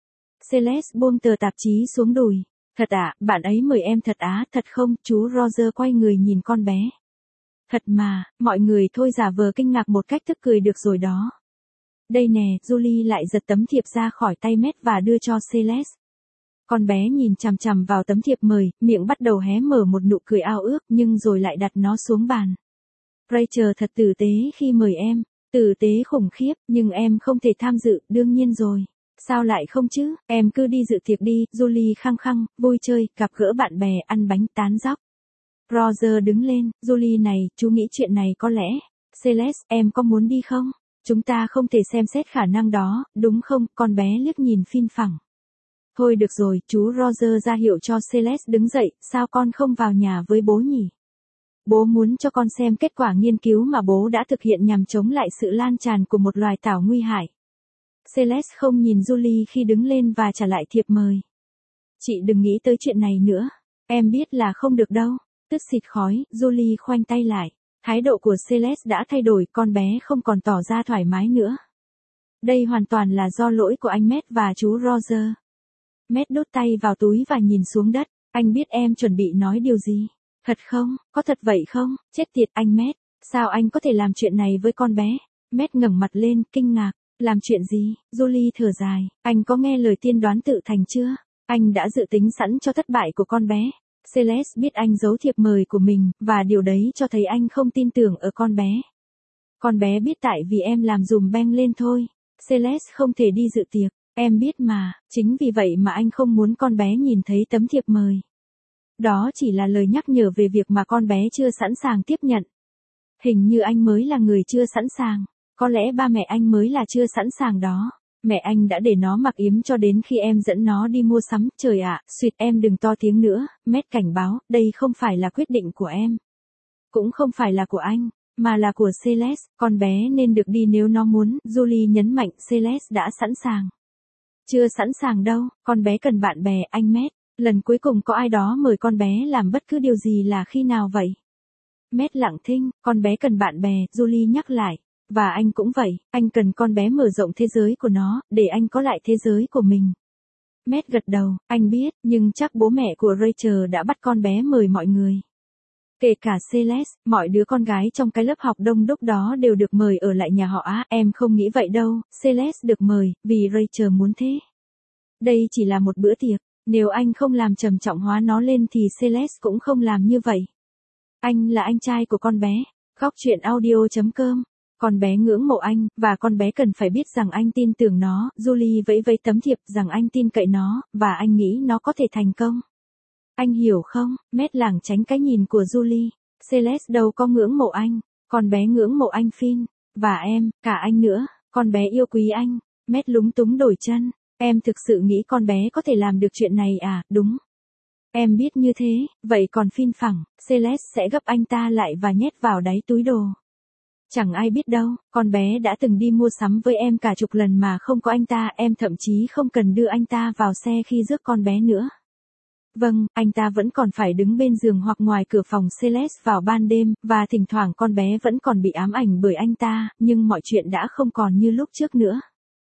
Celeste buông tờ tạp chí xuống đùi. Thật ạ, à, bạn ấy mời em thật á, thật không? Chú Roger quay người nhìn con bé. Thật mà, mọi người thôi giả vờ kinh ngạc một cách tức cười được rồi đó. Đây nè, Julie lại giật tấm thiệp ra khỏi tay Matt và đưa cho Celeste. Con bé nhìn chằm chằm vào tấm thiệp mời, miệng bắt đầu hé mở một nụ cười ao ước nhưng rồi lại đặt nó xuống bàn. Rachel thật tử tế khi mời em, tử tế khủng khiếp, nhưng em không thể tham dự, đương nhiên rồi. Sao lại không chứ, em cứ đi dự tiệc đi, Julie khăng khăng, vui chơi, gặp gỡ bạn bè, ăn bánh tán dóc. Roger đứng lên, Julie này, chú nghĩ chuyện này có lẽ. Celeste, em có muốn đi không? Chúng ta không thể xem xét khả năng đó, đúng không? Con bé liếc nhìn phinh phẳng. Thôi được rồi, chú Roger ra hiệu cho Celeste đứng dậy, sao con không vào nhà với bố nhỉ? Bố muốn cho con xem kết quả nghiên cứu mà bố đã thực hiện nhằm chống lại sự lan tràn của một loài tảo nguy hại. Celeste không nhìn Julie khi đứng lên và trả lại thiệp mời. Chị đừng nghĩ tới chuyện này nữa. Em biết là không được đâu. Tức xịt khói, Julie khoanh tay lại. Thái độ của Celeste đã thay đổi, con bé không còn tỏ ra thoải mái nữa. Đây hoàn toàn là do lỗi của anh Matt và chú Roger. Matt đút tay vào túi và nhìn xuống đất. Anh biết em chuẩn bị nói điều gì. Thật không? Có thật vậy không? Chết tiệt anh Matt. Sao anh có thể làm chuyện này với con bé? Matt ngẩng mặt lên, kinh ngạc. Làm chuyện gì? Julie thở dài. Anh có nghe lời tiên đoán tự thành chưa? Anh đã dự tính sẵn cho thất bại của con bé. Celeste biết anh giấu thiệp mời của mình, và điều đấy cho thấy anh không tin tưởng ở con bé. Con bé biết tại vì em làm dùm beng lên thôi. Celeste không thể đi dự tiệc. Em biết mà, chính vì vậy mà anh không muốn con bé nhìn thấy tấm thiệp mời. Đó chỉ là lời nhắc nhở về việc mà con bé chưa sẵn sàng tiếp nhận. Hình như anh mới là người chưa sẵn sàng. Có lẽ ba mẹ anh mới là chưa sẵn sàng đó. Mẹ anh đã để nó mặc yếm cho đến khi em dẫn nó đi mua sắm. Trời ạ, suýt em đừng to tiếng nữa. Matt cảnh báo, đây không phải là quyết định của em. Cũng không phải là của anh, mà là của Celeste. Con bé nên được đi nếu nó muốn. Julie nhấn mạnh Celeste đã sẵn sàng. Chưa sẵn sàng đâu, con bé cần bạn bè, anh Matt. Lần cuối cùng có ai đó mời con bé làm bất cứ điều gì là khi nào vậy? Matt lặng thinh, con bé cần bạn bè, Julie nhắc lại. Và anh cũng vậy, anh cần con bé mở rộng thế giới của nó, để anh có lại thế giới của mình. Matt gật đầu, anh biết, nhưng chắc bố mẹ của Rachel đã bắt con bé mời mọi người. Kể cả Celeste, mọi đứa con gái trong cái lớp học đông đúc đó đều được mời ở lại nhà họ á, em không nghĩ vậy đâu, Celeste được mời, vì Rachel muốn thế. Đây chỉ là một bữa tiệc, nếu anh không làm trầm trọng hóa nó lên thì Celeste cũng không làm như vậy. Anh là anh trai của con bé, góc chuyện audio chấm com. Con bé ngưỡng mộ anh, và con bé cần phải biết rằng anh tin tưởng nó. Julie vẫy vẫy tấm thiệp rằng anh tin cậy nó, và anh nghĩ nó có thể thành công. Anh hiểu không? Matt lảng tránh cái nhìn của Julie. Celeste đâu có ngưỡng mộ anh. Con bé ngưỡng mộ anh Finn. Và em, cả anh nữa. Con bé yêu quý anh. Matt lúng túng đổi chân. Em thực sự nghĩ con bé có thể làm được chuyện này à? Đúng. Em biết như thế, vậy còn Finn phẳng, Celeste sẽ gấp anh ta lại và nhét vào đáy túi đồ. Chẳng ai biết đâu, con bé đã từng đi mua sắm với em cả chục lần mà không có anh ta, em thậm chí không cần đưa anh ta vào xe khi rước con bé nữa. Vâng, anh ta vẫn còn phải đứng bên giường hoặc ngoài cửa phòng Celeste vào ban đêm, và thỉnh thoảng con bé vẫn còn bị ám ảnh bởi anh ta, nhưng mọi chuyện đã không còn như lúc trước nữa.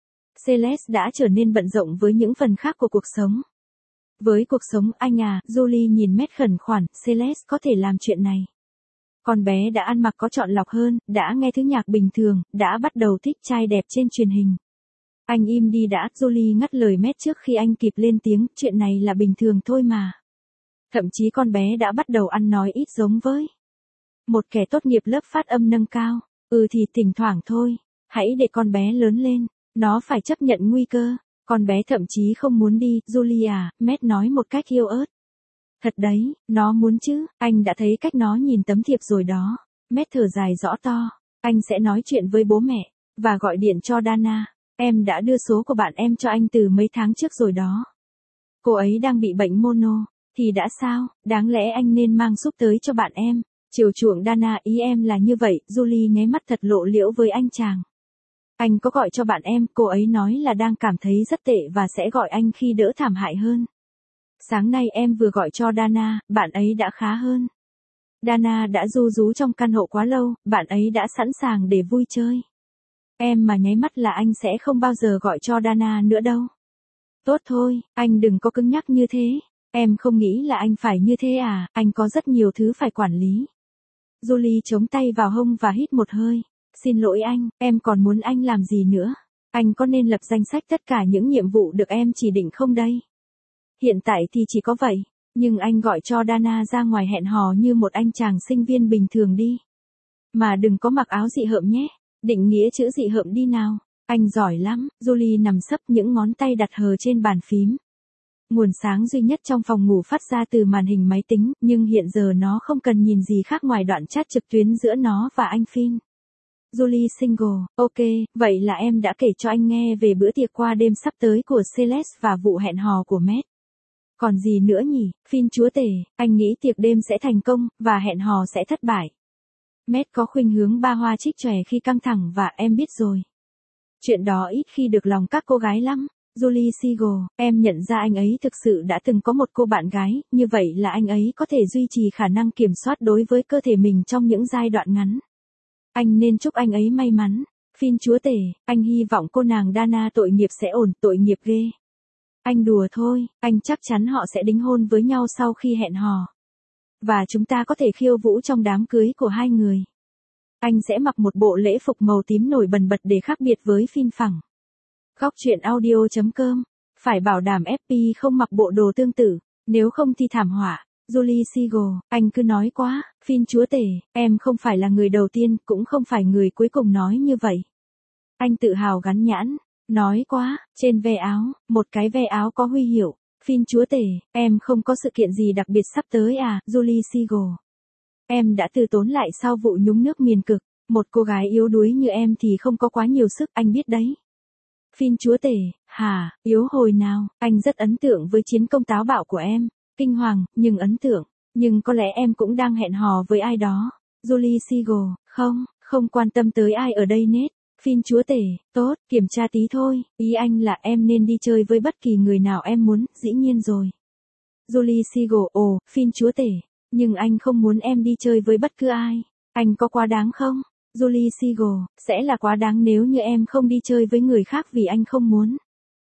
Celeste đã trở nên bận rộn với những phần khác của cuộc sống. Với cuộc sống anh à, Julie nhìn Matt khẩn khoản, Celeste có thể làm chuyện này. Con bé đã ăn mặc có chọn lọc hơn, đã nghe thứ nhạc bình thường, đã bắt đầu thích trai đẹp trên truyền hình. Anh im đi đã, Julie ngắt lời Matt trước khi anh kịp lên tiếng, chuyện này là bình thường thôi mà. Thậm chí con bé đã bắt đầu ăn nói ít giống với một kẻ tốt nghiệp lớp phát âm nâng cao. Ừ thì thỉnh thoảng thôi, hãy để con bé lớn lên, nó phải chấp nhận nguy cơ. Con bé thậm chí không muốn đi, Julie à, Matt nói một cách yếu ớt. Thật đấy, nó muốn chứ, anh đã thấy cách nó nhìn tấm thiệp rồi đó. Matt thở dài rõ to. Anh sẽ nói chuyện với bố mẹ, và gọi điện cho Dana. Em đã đưa số của bạn em cho anh từ mấy tháng trước rồi đó. Cô ấy đang bị bệnh mono. Thì đã sao, đáng lẽ anh nên mang súp tới cho bạn em. Chiều chuộng Dana, ý em là như vậy. Julie nháy mắt thật lộ liễu với anh chàng. Anh có gọi cho bạn em, cô ấy nói là đang cảm thấy rất tệ và sẽ gọi anh khi đỡ thảm hại hơn. Sáng nay em vừa gọi cho Dana, bạn ấy đã khá hơn. Dana đã ru rú trong căn hộ quá lâu, bạn ấy đã sẵn sàng để vui chơi. Em mà nháy mắt là anh sẽ không bao giờ gọi cho Dana nữa đâu. Tốt thôi, anh đừng có cứng nhắc như thế. Em không nghĩ là anh phải như thế à, anh có rất nhiều thứ phải quản lý. Julie chống tay vào hông và hít một hơi. Xin lỗi anh, em còn muốn anh làm gì nữa? Anh có nên lập danh sách tất cả những nhiệm vụ được em chỉ định không đây? Hiện tại thì chỉ có vậy, nhưng anh gọi cho Dana ra ngoài hẹn hò như một anh chàng sinh viên bình thường đi. Mà đừng có mặc áo dị hợm nhé, định nghĩa chữ dị hợm đi nào. Anh giỏi lắm, Julie nằm sấp những ngón tay đặt hờ trên bàn phím. Nguồn sáng duy nhất trong phòng ngủ phát ra từ màn hình máy tính, nhưng hiện giờ nó không cần nhìn gì khác ngoài đoạn chat trực tuyến giữa nó và anh Finn. Julie single, ok, vậy là em đã kể cho anh nghe về bữa tiệc qua đêm sắp tới của Celeste và vụ hẹn hò của Matt. Còn gì nữa nhỉ, Finn chúa tể, anh nghĩ tiệc đêm sẽ thành công, và hẹn hò sẽ thất bại. Matt có khuynh hướng ba hoa trích chòe khi căng thẳng và em biết rồi. Chuyện đó ít khi được lòng các cô gái lắm. Julie Siegel, em nhận ra anh ấy thực sự đã từng có một cô bạn gái, như vậy là anh ấy có thể duy trì khả năng kiểm soát đối với cơ thể mình trong những giai đoạn ngắn. Anh nên chúc anh ấy may mắn. Finn chúa tể, anh hy vọng cô nàng Dana tội nghiệp sẽ ổn, tội nghiệp ghê. Anh đùa thôi, anh chắc chắn họ sẽ đính hôn với nhau sau khi hẹn hò. Và chúng ta có thể khiêu vũ trong đám cưới của hai người. Anh sẽ mặc một bộ lễ phục màu tím nổi bần bật để khác biệt với Finn phẳng. Góc truyện audio chấm com. Phải bảo đảm ép pê không mặc bộ đồ tương tự, nếu không thì thảm họa. Julie Siegel, anh cứ nói quá, Finn chúa tể, em không phải là người đầu tiên, cũng không phải người cuối cùng nói như vậy. Anh tự hào gắn nhãn, nói quá, trên ve áo, một cái ve áo có huy hiệu. Finn chúa tể, em không có sự kiện gì đặc biệt sắp tới à, Julie Siegel. Em đã từ tốn lại sau vụ nhúng nước miền cực, một cô gái yếu đuối như em thì không có quá nhiều sức, anh biết đấy. Finn chúa tể, hả, yếu hồi nào, anh rất ấn tượng với chiến công táo bạo của em, kinh hoàng, nhưng ấn tượng, nhưng có lẽ em cũng đang hẹn hò với ai đó. Julie Siegel, không, không quan tâm tới ai ở đây nết. Finn chúa tể, tốt, kiểm tra tí thôi, ý anh là em nên đi chơi với bất kỳ người nào em muốn, dĩ nhiên rồi. Julie Siegel, ồ, Finn chúa tể, nhưng anh không muốn em đi chơi với bất cứ ai, anh có quá đáng không? Julie Siegel, sẽ là quá đáng nếu như em không đi chơi với người khác vì anh không muốn.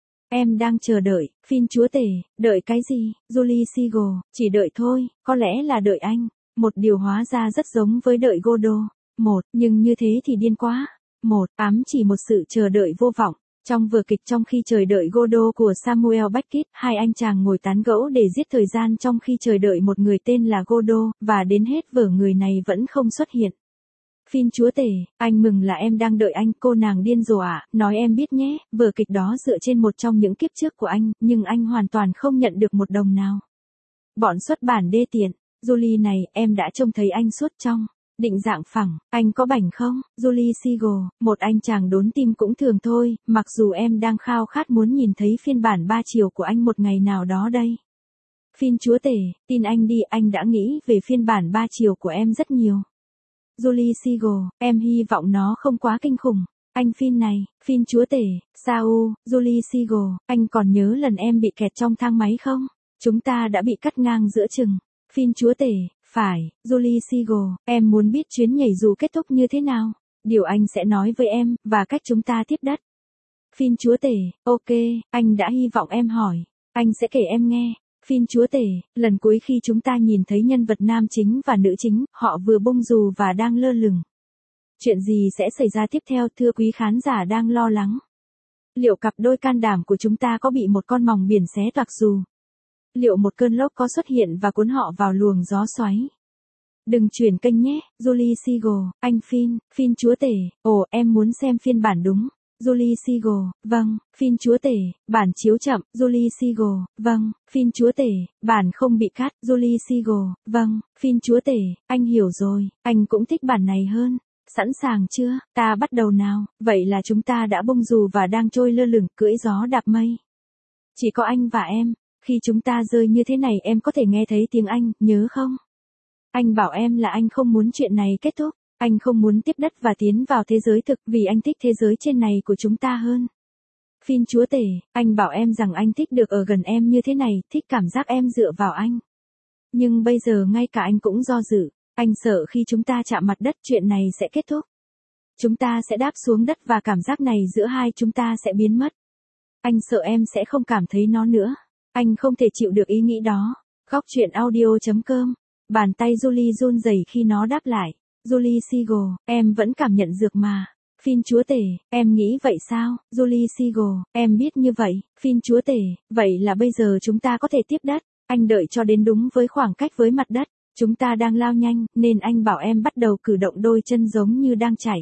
Em đang chờ đợi, Finn chúa tể, đợi cái gì? Julie Siegel, chỉ đợi thôi, có lẽ là đợi anh. Một điều hóa ra rất giống với đợi Godot. Một, nhưng như thế thì điên quá. Một, ám chỉ một sự chờ đợi vô vọng. Trong vở kịch Trong khi chờ đợi Godot của Samuel Beckett, hai anh chàng ngồi tán gẫu để giết thời gian trong khi chờ đợi một người tên là Godot, và đến hết vở người này vẫn không xuất hiện. Finn chúa tể, anh mừng là em đang đợi anh, cô nàng điên rồ ạ, nói em biết nhé, vở kịch đó dựa trên một trong những kiếp trước của anh, nhưng anh hoàn toàn không nhận được một đồng nào. Bọn xuất bản đê tiện, Julie này, em đã trông thấy anh suốt trong định dạng phẳng, anh có bảnh không? Julie Siegel, một anh chàng đốn tim cũng thường thôi, mặc dù em đang khao khát muốn nhìn thấy phiên bản ba chiều của anh một ngày nào đó đây. Finn chúa tể, tin anh đi, anh đã nghĩ về phiên bản ba chiều của em rất nhiều. Julie Siegel, em hy vọng nó không quá kinh khủng. Anh Finn này, Finn chúa tể, sao, Julie Siegel, anh còn nhớ lần em bị kẹt trong thang máy không? Chúng ta đã bị cắt ngang giữa chừng. Finn chúa tể, phải, Julie Siegel, em muốn biết chuyến nhảy dù kết thúc như thế nào? Điều anh sẽ nói với em, và cách chúng ta tiếp đất. Finn chúa tể, ok, anh đã hy vọng em hỏi. Anh sẽ kể em nghe. Finn chúa tể, lần cuối khi chúng ta nhìn thấy nhân vật nam chính và nữ chính, họ vừa bung dù và đang lơ lửng. Chuyện gì sẽ xảy ra tiếp theo thưa quý khán giả đang lo lắng? Liệu cặp đôi can đảm của chúng ta có bị một con mòng biển xé toạc dù? Liệu một cơn lốc có xuất hiện và cuốn họ vào luồng gió xoáy? Đừng chuyển kênh nhé, Julie Siegel, anh Finn, Finn chúa tể, ồ em muốn xem phiên bản đúng. Julie Seagull, vâng, phim chúa tể, bản chiếu chậm, Julie Seagull, vâng, phim chúa tể, bản không bị cắt, Julie Seagull, vâng, phim chúa tể, anh hiểu rồi, anh cũng thích bản này hơn. Sẵn sàng chưa, ta bắt đầu nào, vậy là chúng ta đã bông dù và đang trôi lơ lửng cưỡi gió đạp mây. Chỉ có anh và em, khi chúng ta rơi như thế này em có thể nghe thấy tiếng anh, nhớ không? Anh bảo em là anh không muốn chuyện này kết thúc, anh không muốn tiếp đất và tiến vào thế giới thực vì anh thích thế giới trên này của chúng ta hơn. Phin chúa tể, anh bảo em rằng anh thích được ở gần em như thế này, thích cảm giác em dựa vào anh. Nhưng bây giờ ngay cả anh cũng do dự, anh sợ khi chúng ta chạm mặt đất chuyện này sẽ kết thúc. Chúng ta sẽ đáp xuống đất và cảm giác này giữa hai chúng ta sẽ biến mất. Anh sợ em sẽ không cảm thấy nó nữa. Anh không thể chịu được ý nghĩ đó. Góc truyện audio chấm com. Bàn tay Julie run rẩy khi nó đáp lại. Julie Seagull, em vẫn cảm nhận dược mà. Phin chúa tể, em nghĩ vậy sao? Julie Seagull, em biết như vậy. Phin chúa tể, vậy là bây giờ chúng ta có thể tiếp đất. Anh đợi cho đến đúng với khoảng cách với mặt đất. Chúng ta đang lao nhanh, nên anh bảo em bắt đầu cử động đôi chân giống như đang chạy.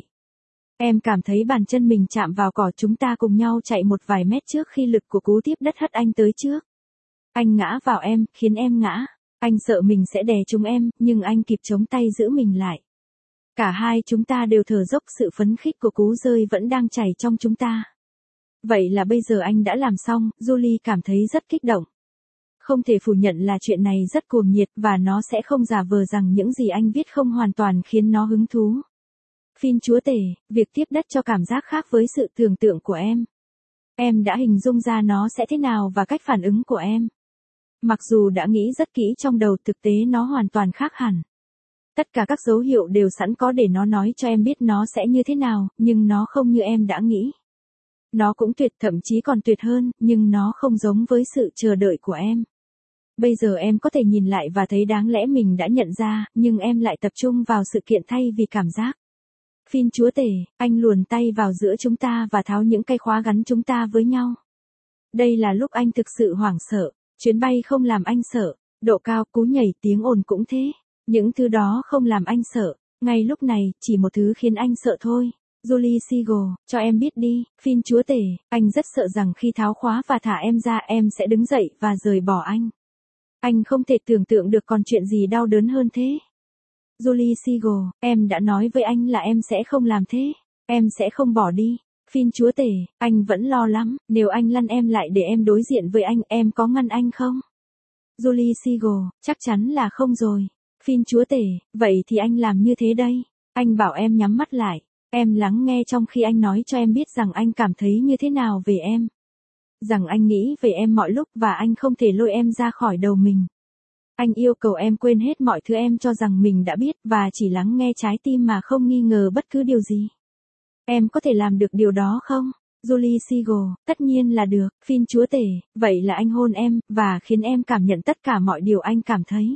Em cảm thấy bàn chân mình chạm vào cỏ, chúng ta cùng nhau chạy một vài mét trước khi lực của cú tiếp đất hất anh tới trước. Anh ngã vào em, khiến em ngã. Anh sợ mình sẽ đè trúng em, nhưng anh kịp chống tay giữ mình lại. Cả hai chúng ta đều thở dốc, sự phấn khích của cú rơi vẫn đang chảy trong chúng ta. Vậy là bây giờ anh đã làm xong, Julie cảm thấy rất kích động. Không thể phủ nhận là chuyện này rất cuồng nhiệt và nó sẽ không giả vờ rằng những gì anh viết không hoàn toàn khiến nó hứng thú. Phin chúa tể, việc tiếp đất cho cảm giác khác với sự tưởng tượng của em. Em đã hình dung ra nó sẽ thế nào và cách phản ứng của em. Mặc dù đã nghĩ rất kỹ trong đầu, thực tế nó hoàn toàn khác hẳn. Tất cả các dấu hiệu đều sẵn có để nó nói cho em biết nó sẽ như thế nào, nhưng nó không như em đã nghĩ. Nó cũng tuyệt, thậm chí còn tuyệt hơn, nhưng nó không giống với sự chờ đợi của em. Bây giờ em có thể nhìn lại và thấy đáng lẽ mình đã nhận ra, nhưng em lại tập trung vào sự kiện thay vì cảm giác. Phin chúa tể, anh luồn tay vào giữa chúng ta và tháo những cây khóa gắn chúng ta với nhau. Đây là lúc anh thực sự hoảng sợ. Chuyến bay không làm anh sợ. Độ cao, cú nhảy, tiếng ồn cũng thế. Những thứ đó không làm anh sợ. Ngay lúc này, chỉ một thứ khiến anh sợ thôi. Julie Seagull, cho em biết đi, Phin chúa tể, anh rất sợ rằng khi tháo khóa và thả em ra em sẽ đứng dậy và rời bỏ anh. Anh không thể tưởng tượng được còn chuyện gì đau đớn hơn thế. Julie Seagull, em đã nói với anh là em sẽ không làm thế. Em sẽ không bỏ đi. Phin chúa tể, anh vẫn lo lắm, nếu anh lăn em lại để em đối diện với anh, em có ngăn anh không? Julie Seagull, chắc chắn là không rồi. Phin chúa tể, vậy thì anh làm như thế đây. Anh bảo em nhắm mắt lại. Em lắng nghe trong khi anh nói cho em biết rằng anh cảm thấy như thế nào về em. Rằng anh nghĩ về em mọi lúc và anh không thể lôi em ra khỏi đầu mình. Anh yêu cầu em quên hết mọi thứ em cho rằng mình đã biết và chỉ lắng nghe trái tim mà không nghi ngờ bất cứ điều gì. Em có thể làm được điều đó không? Julie Seagull, tất nhiên là được, Phin chúa tể, vậy là anh hôn em, và khiến em cảm nhận tất cả mọi điều anh cảm thấy.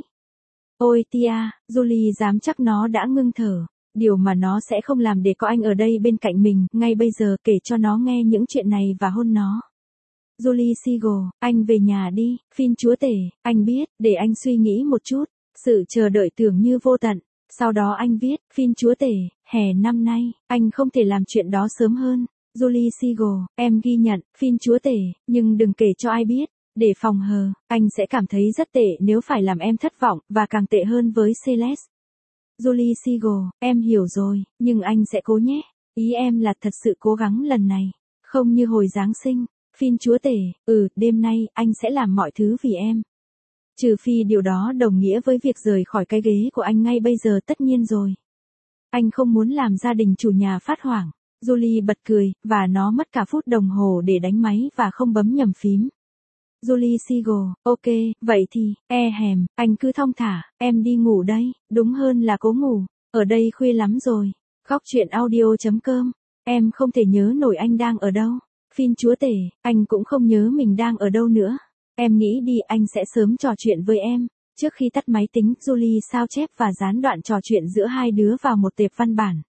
Ôi tia, Julie dám chắc nó đã ngưng thở. Điều mà nó sẽ không làm để có anh ở đây bên cạnh mình, ngay bây giờ kể cho nó nghe những chuyện này và hôn nó. Julie Seagull, anh về nhà đi, Phin chúa tể, anh biết, để anh suy nghĩ một chút. Sự chờ đợi tưởng như vô tận. Sau đó anh viết, Phin chúa tể, hè năm nay, anh không thể làm chuyện đó sớm hơn. Julie Seagull, em ghi nhận, Phin chúa tể, nhưng đừng kể cho ai biết. Để phòng hờ, anh sẽ cảm thấy rất tệ nếu phải làm em thất vọng, và càng tệ hơn với Celeste. Julie Seagull, em hiểu rồi, nhưng anh sẽ cố nhé. Ý em là thật sự cố gắng lần này. Không như hồi Giáng sinh. Phin chúa tể, ừ, đêm nay, anh sẽ làm mọi thứ vì em. Trừ phi điều đó đồng nghĩa với việc rời khỏi cái ghế của anh ngay bây giờ, tất nhiên rồi. Anh không muốn làm gia đình chủ nhà phát hoảng. Julie bật cười, và nó mất cả phút đồng hồ để đánh máy và không bấm nhầm phím. Julie Seagull, ok, vậy thì, e hèm, anh cứ thong thả, em đi ngủ đây, đúng hơn là cố ngủ, ở đây khuya lắm rồi. Góc truyện audio chấm com, em không thể nhớ nổi anh đang ở đâu. Phin chúa tể, anh cũng không nhớ mình đang ở đâu nữa. Em nghĩ đi, anh sẽ sớm trò chuyện với em. Trước khi tắt máy tính, Julie sao chép và dán đoạn trò chuyện giữa hai đứa vào một tệp văn bản.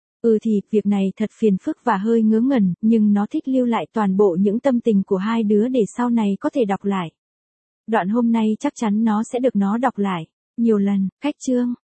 Ừ thì, việc này thật phiền phức và hơi ngớ ngẩn, nhưng nó thích lưu lại toàn bộ những tâm tình của hai đứa để sau này có thể đọc lại. Đoạn hôm nay chắc chắn nó sẽ được nó đọc lại nhiều lần. Cách chương